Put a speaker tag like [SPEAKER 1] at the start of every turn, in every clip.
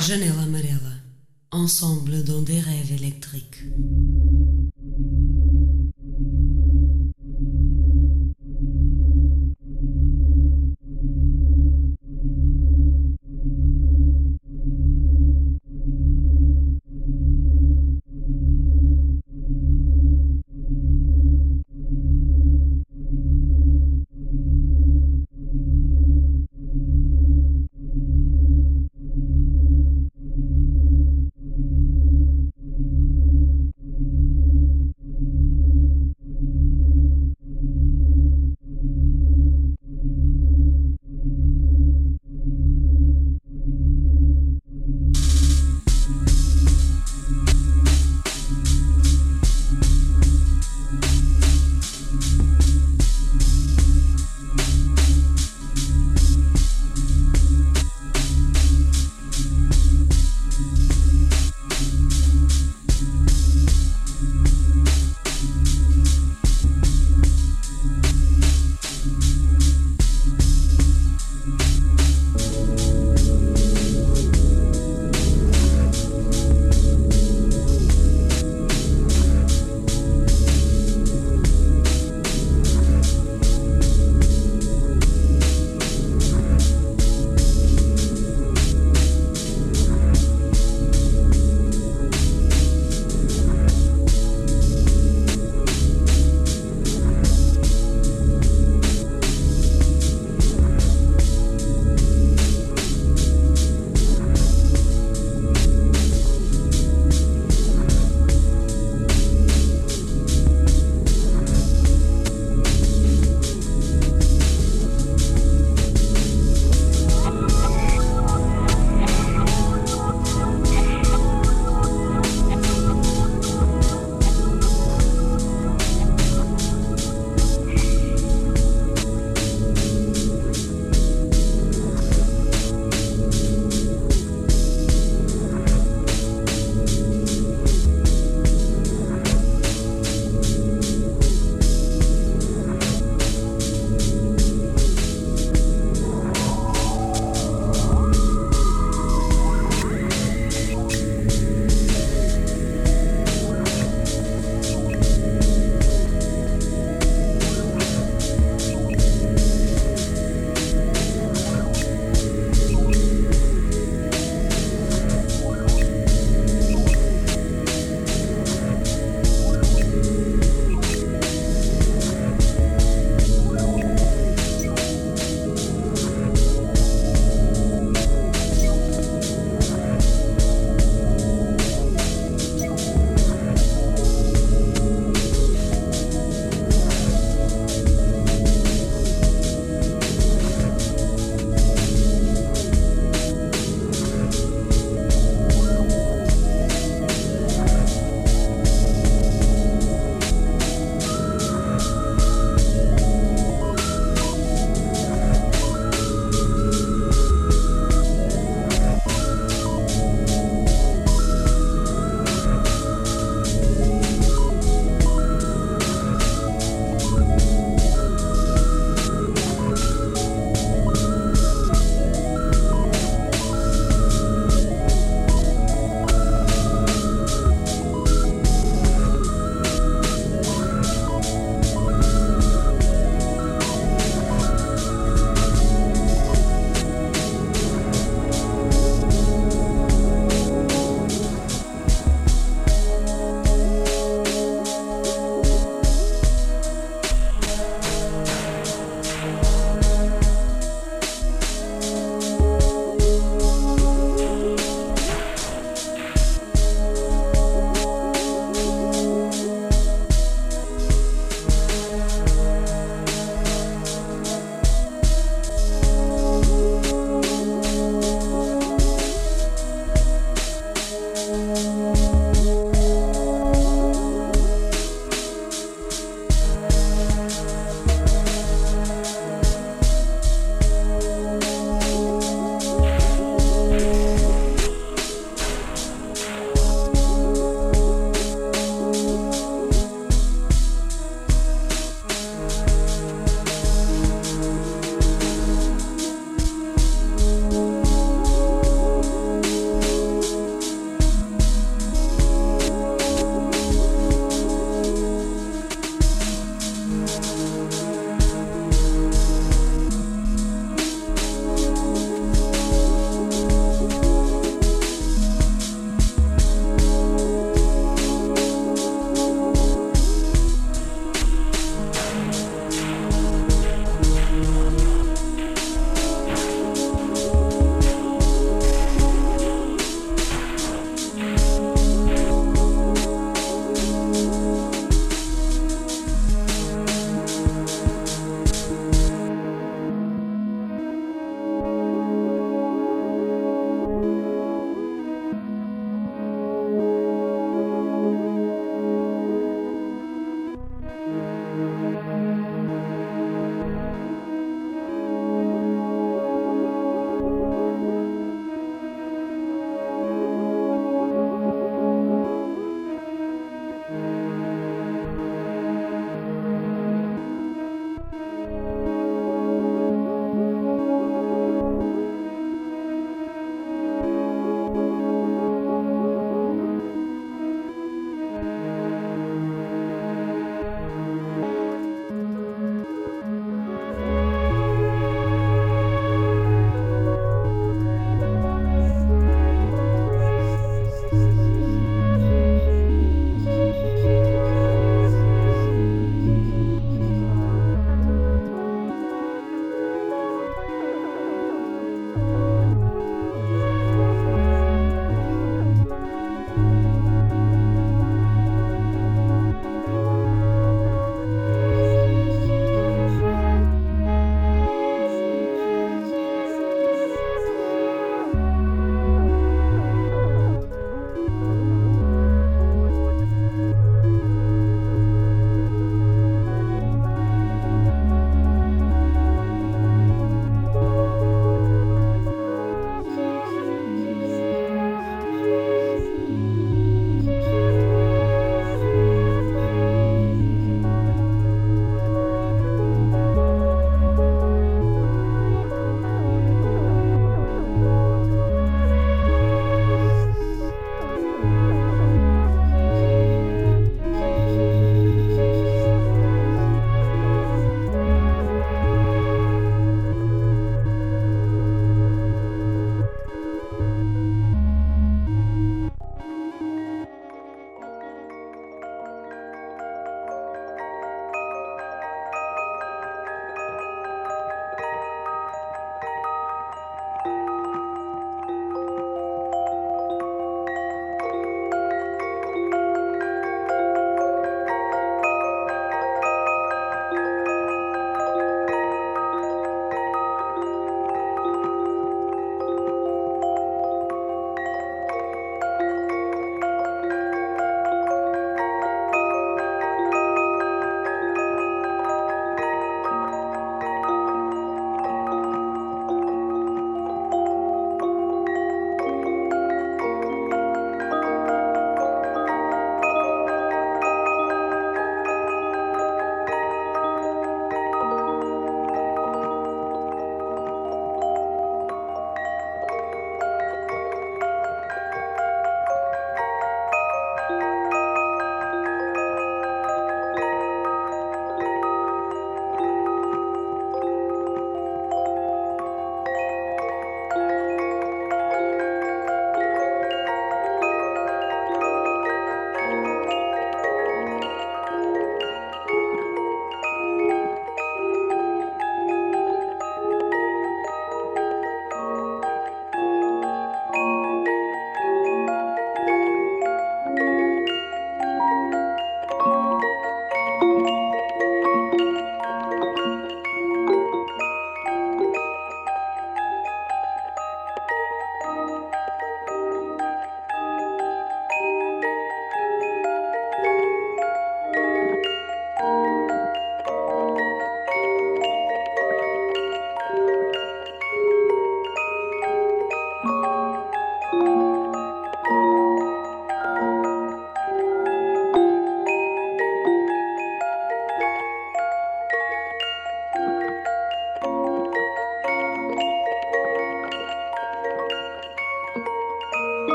[SPEAKER 1] Janela amarela. Ensemble dans des rêves électriques.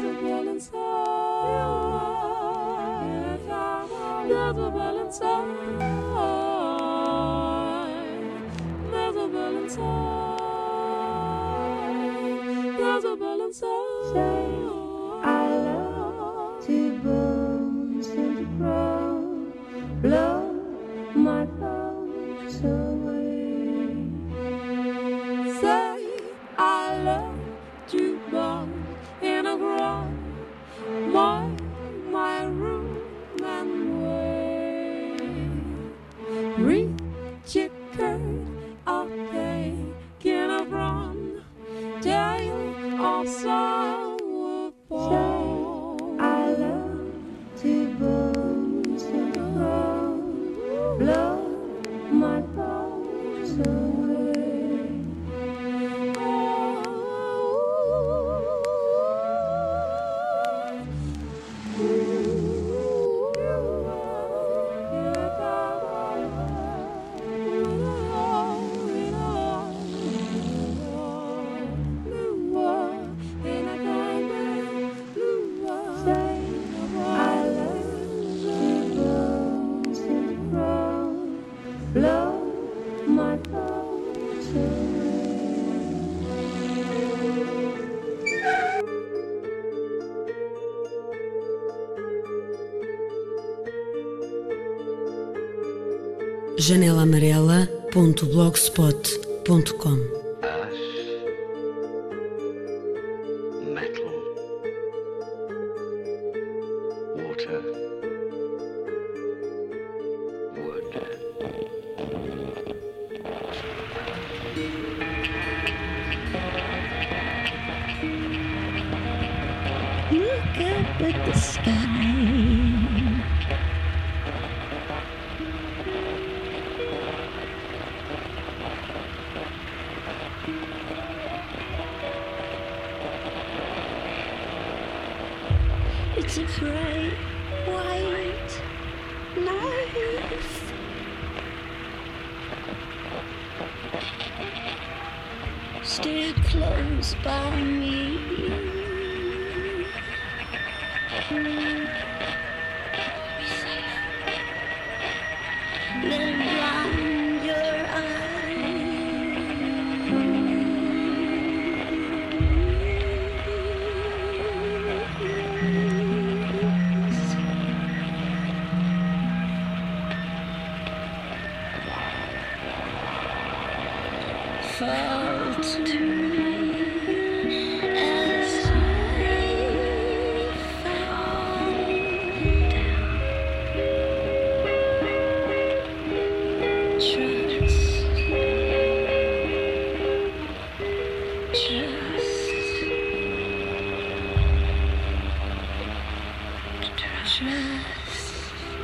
[SPEAKER 1] janelaamarela.blogspot.com.
[SPEAKER 2] Metal, water, wood.
[SPEAKER 3] Look up at the sky. It's a bright white knife. Stay close by me. Be safe. Let it blind your fall to me as I fall down. Trust.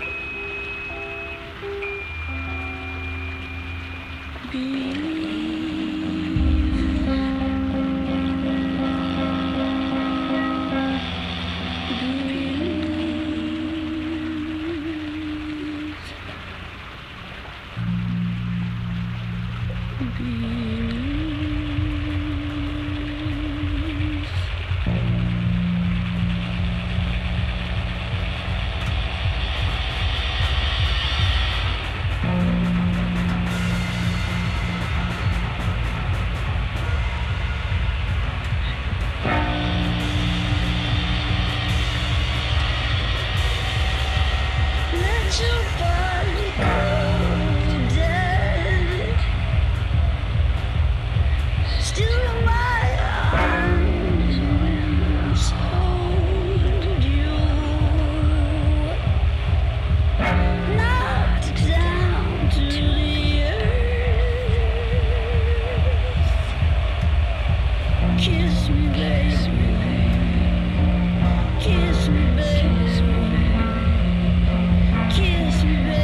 [SPEAKER 3] Let your body go dead. Still my arms hold you. Knocked down to the earth. Kiss me, baby. Kiss me, baby. Kiss me, baby.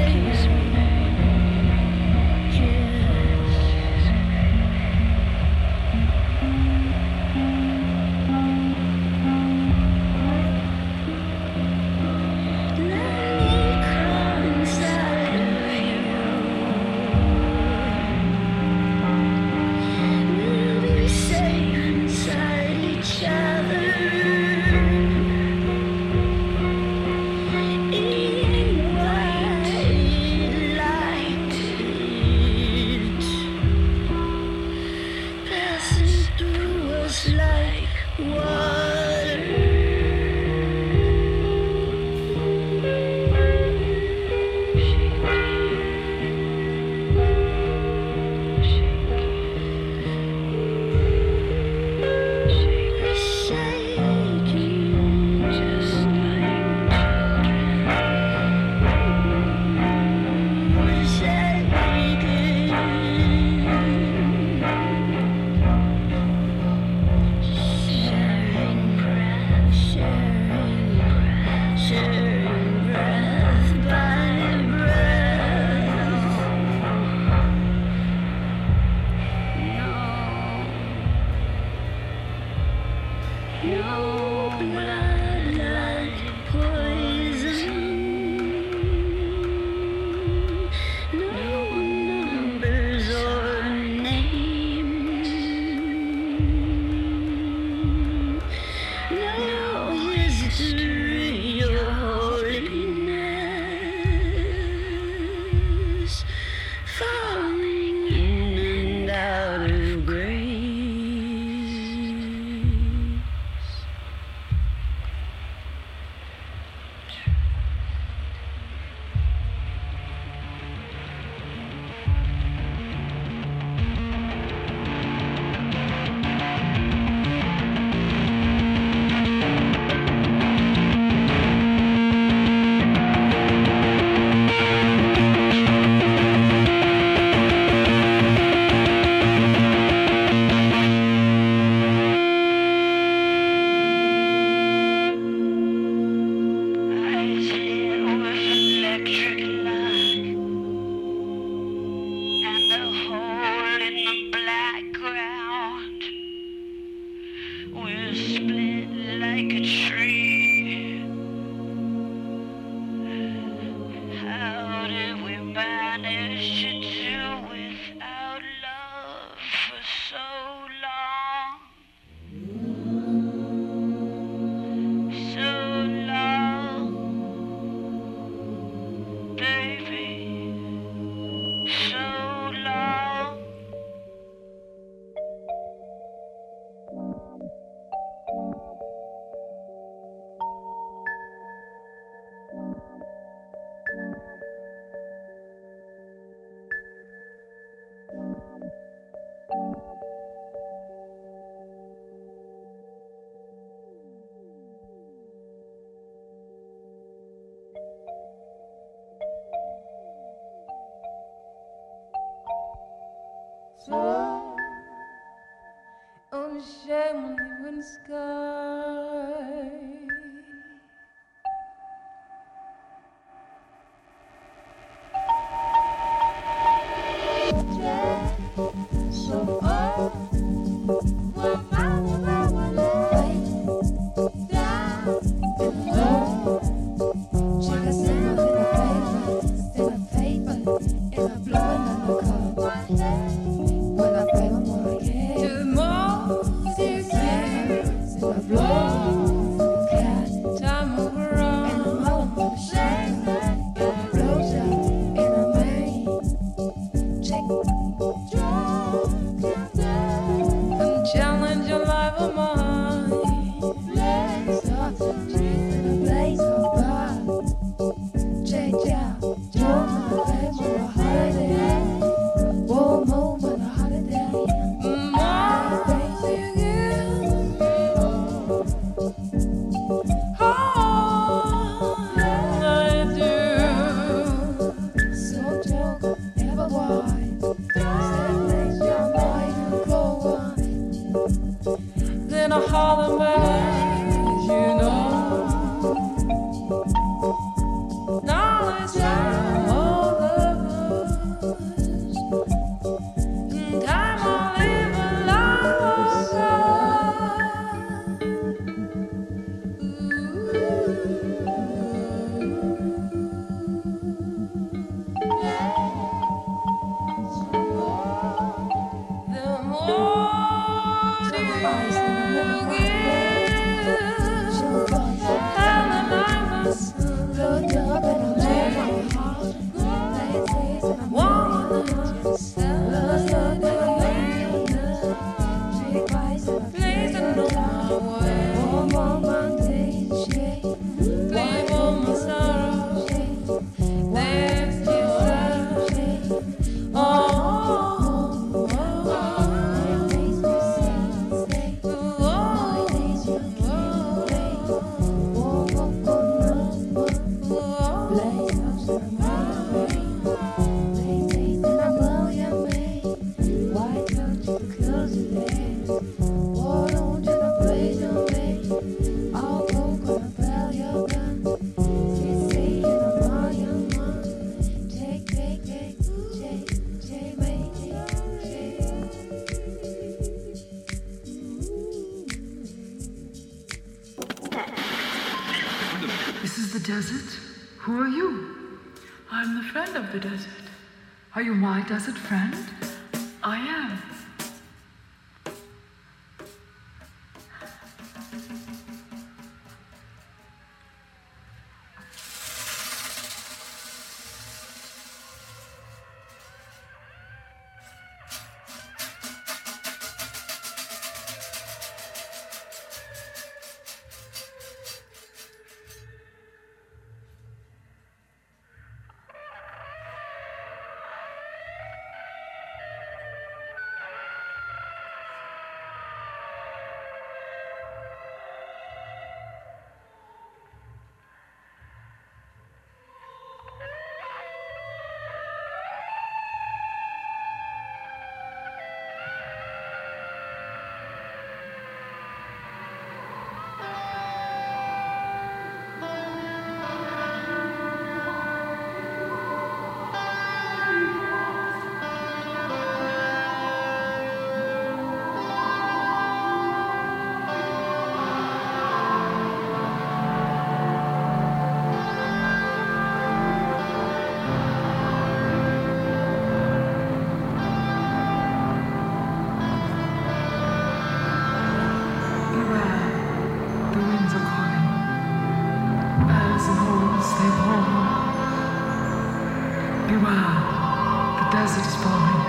[SPEAKER 3] mystery, your holiness, falling in and out of grace.
[SPEAKER 4] Fly on the shimmering sky. So far, we're down and low. Check us out in the paper, in the blowing on the cup. When I play my more again, to the most you can, in the blow, cat, time around, and the moment of shame, and the blows out in the main. Check, and challenge your life of mine. Blaze up, in the blaze of fire. Check out, don't play for a holiday. Whoa, move on a holiday. I do. So joke, never wise. Set makes your mind go wide. Then I holler back, you know. Knowledge of all of us. Time I'll live the more you
[SPEAKER 5] This is the desert? Who are you? I'm the friend of the desert. Are you my desert friend? I am. Beware, the desert is falling.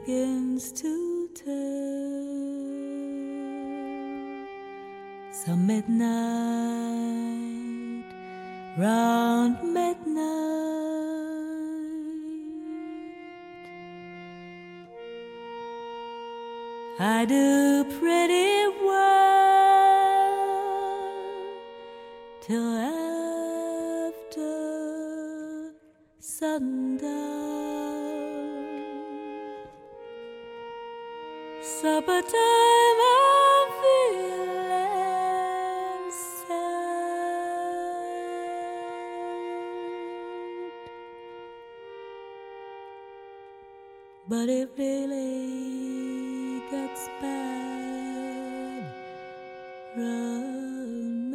[SPEAKER 1] begins to tell. Some midnight, round midnight, I do pretty well till after sundown. Supper time, I'm feeling sad, but it really gets bad round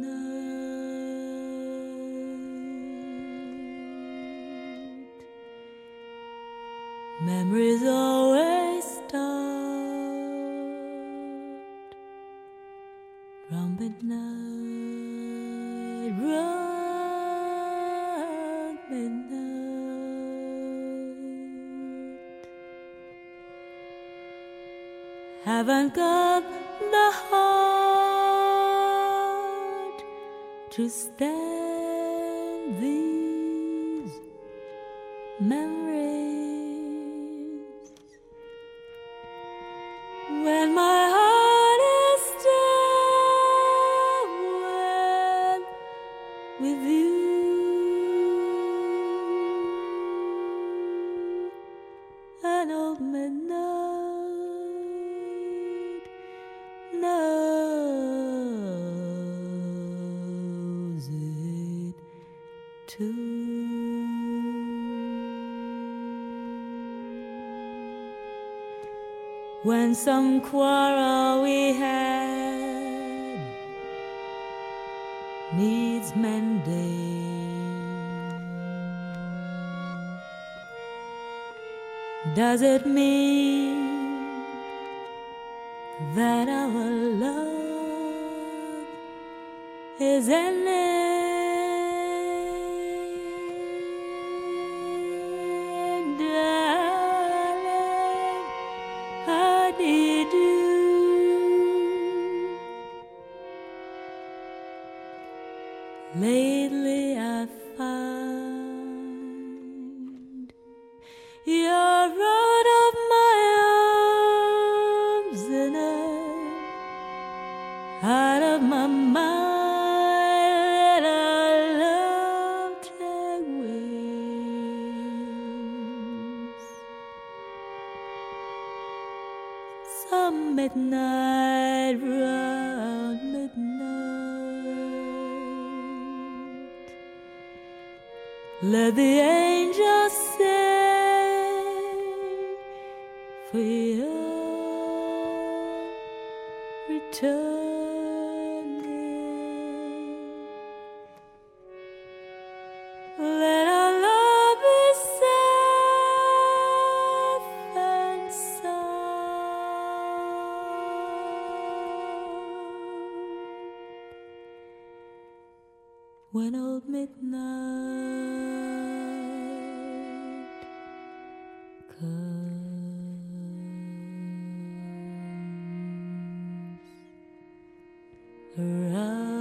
[SPEAKER 1] midnight. Memories always start round midnight, round midnight. Haven't got the heart to stand these memories when my heart is down with you. An old midnight knows it too. When some quarrel we had needs mending, does it mean that our love is ending? Darling, how did you? Lately I find you're out of my arms and out of my mind, and our love take wings. Some midnight, round midnight, let the angels sing for your returning. Let our love be safe and sound when old midnight comes around.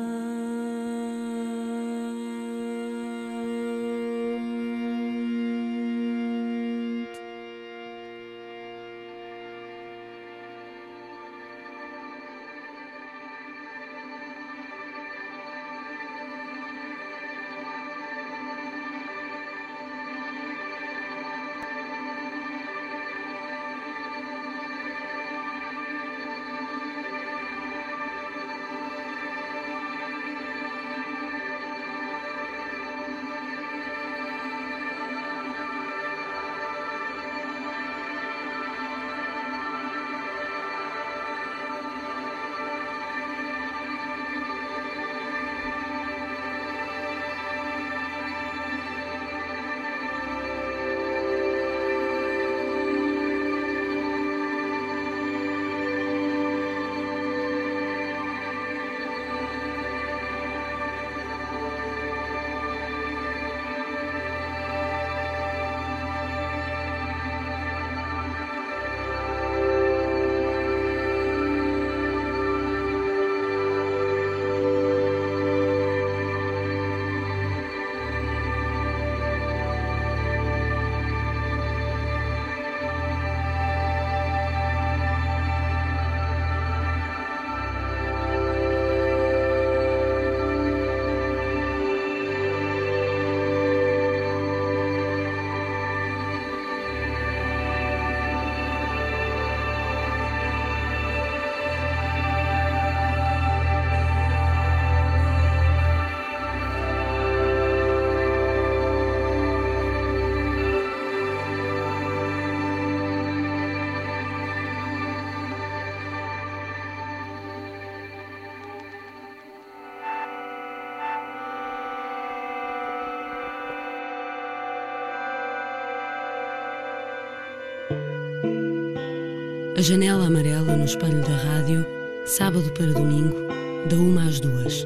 [SPEAKER 1] A janela amarela no espelho da rádio, sábado para domingo, da 1 às 2.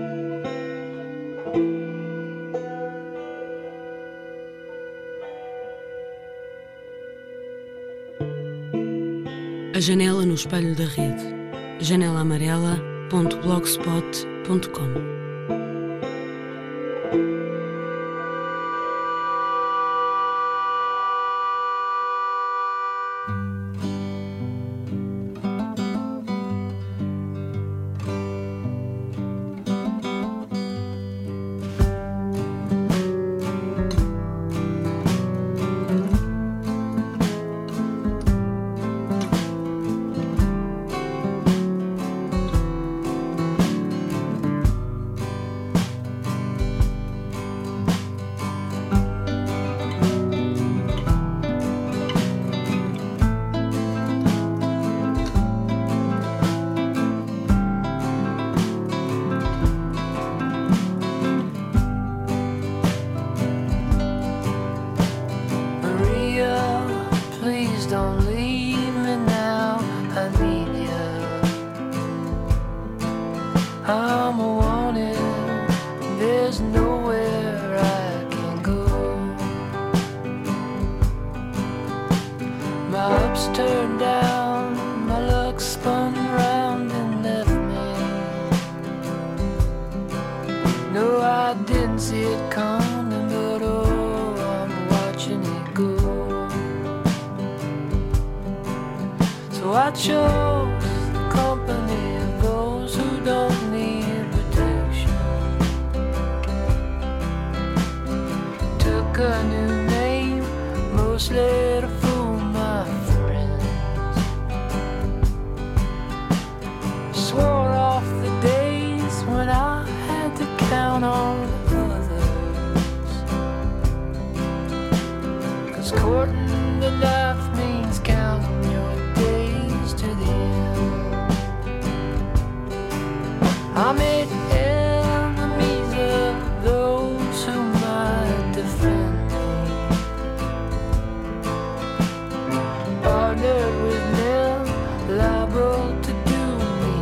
[SPEAKER 1] A janela no espelho da rede, janelaamarela.blogspot.com.
[SPEAKER 6] Don't leave me now, I need you. I'm wanted, there's nowhere I can go. My ups turned down, my luck spun round and left me. No, I didn't see it coming, but oh, I'm watching it go. So I chose the company of those who don't need protection. Took a new name, mostly to fool my friends. Swore off the days when I had to count on others. 'Cause courting the life means counting your days to the end. I made enemies of those who might defend me. Partnered with them, liable to do me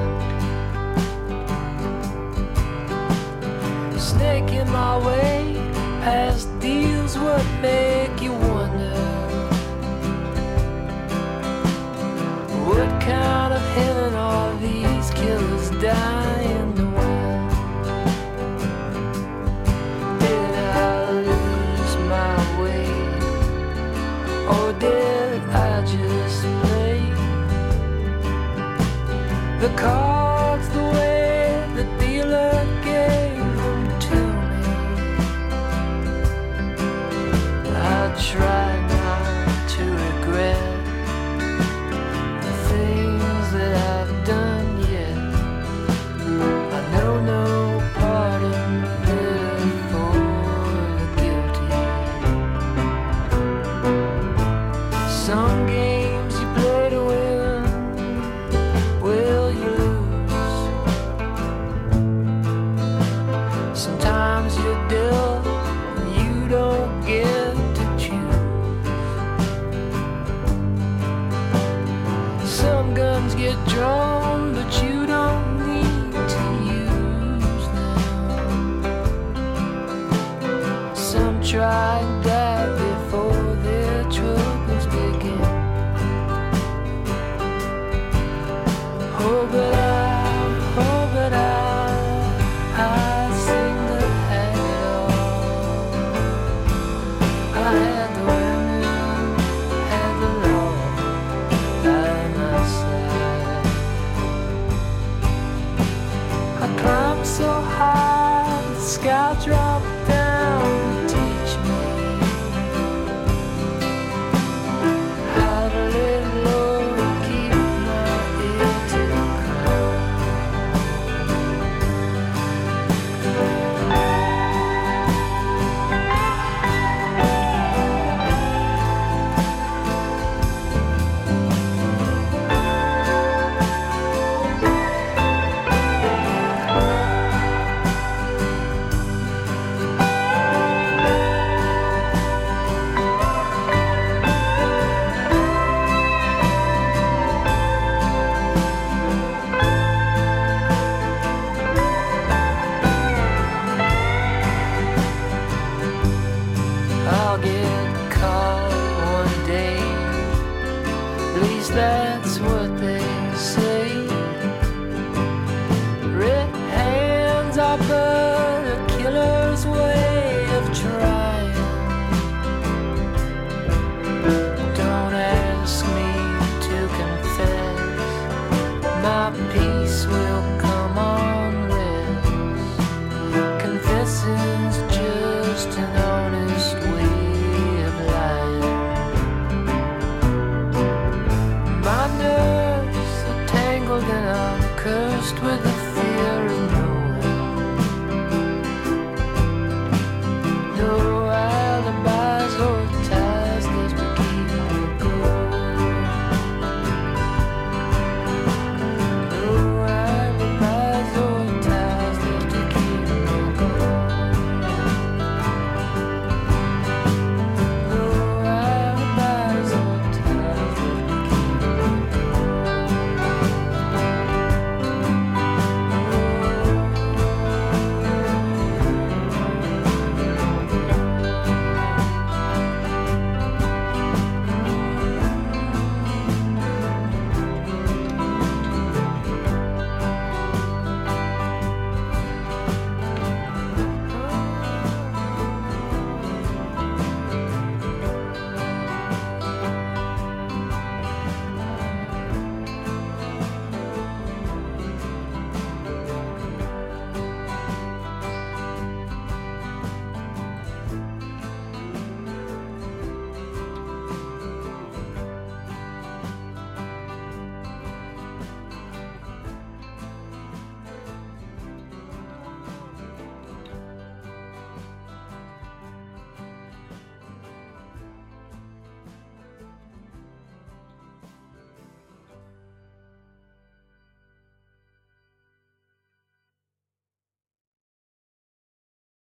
[SPEAKER 6] in. Snake in my way, past deals what make you wonder. What kind of heaven are these killers dying to win? Did I lose my way? Or did I just play the cards the way the dealer gave them to me? I try not to regret that I've done yet. I know no pardon there for the guilty. Some games you play to win, will you lose? Sometimes you're dealt and you don't get to choose. Some guns get drawn, but you don't need to use them. Some try and die before their troubles begin. Oh, but I seem to have it all. I had the women, had the law by my side. I climbed so high, the sky dropped down to teach me. least that's what they say. Red hands are but a killer's way of trying. Don't ask me to confess, my peace will come on rest. Confessing's just an honest way of lying. My nerves are tangled and I'm cursed with the